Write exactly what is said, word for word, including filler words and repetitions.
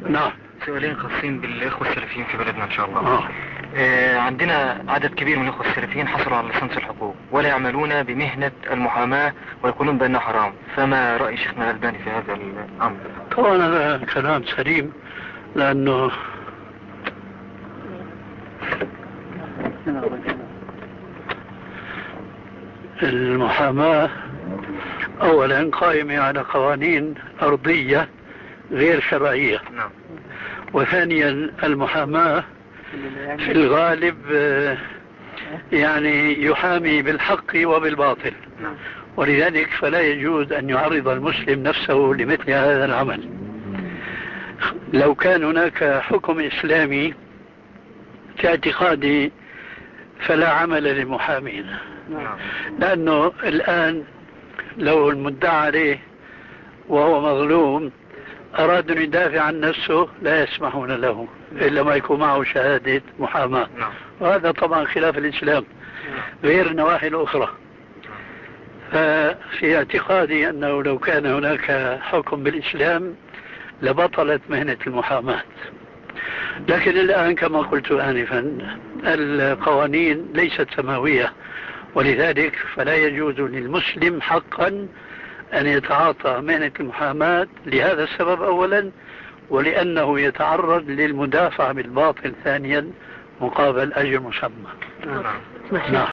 نعم. سؤالين خاصين بالإخوة السلفيين في بلدنا إن شاء الله. آه. آه عندنا عدد كبير من الإخوة السلفيين حصلوا على ليسانس الحقوق ولا يعملون بمهنة المحاماة ويقولون بأنها حرام، فما رأي شيخنا الألباني في هذا الأمر؟ طبعا هذا كلام سليم، لأنه المحاماة أولا قائمة على قوانين أرضية غير شرعية. نعم. وثانيا المحاماة في الغالب يعني يحامي بالحق وبالباطل. نعم. ولذلك فلا يجوز أن يعرض المسلم نفسه لمثل هذا العمل. لو كان هناك حكم إسلامي في اعتقادي فلا عمل للمحامين. نعم. لأنه الآن لو المدعى عليه وهو مظلوم أراد أن يدافع عن نفسه لا يسمحون له إلا ما يكون معه شهادة محاماة. نعم. وهذا طبعا خلاف الإسلام غير النواحي الأخرى. ففي اعتقادي أنه لو كان هناك حكم بالإسلام لبطلت مهنة المحاماة. لكن الآن كما قلت آنفا القوانين ليست سماوية، ولذلك فلا يجوز للمسلم حقا أن يتعاطى مهنة المحاماة لهذا السبب أولا، ولأنه يتعرض للمدافع بالباطل ثانيا مقابل أجر مسمى. نعم.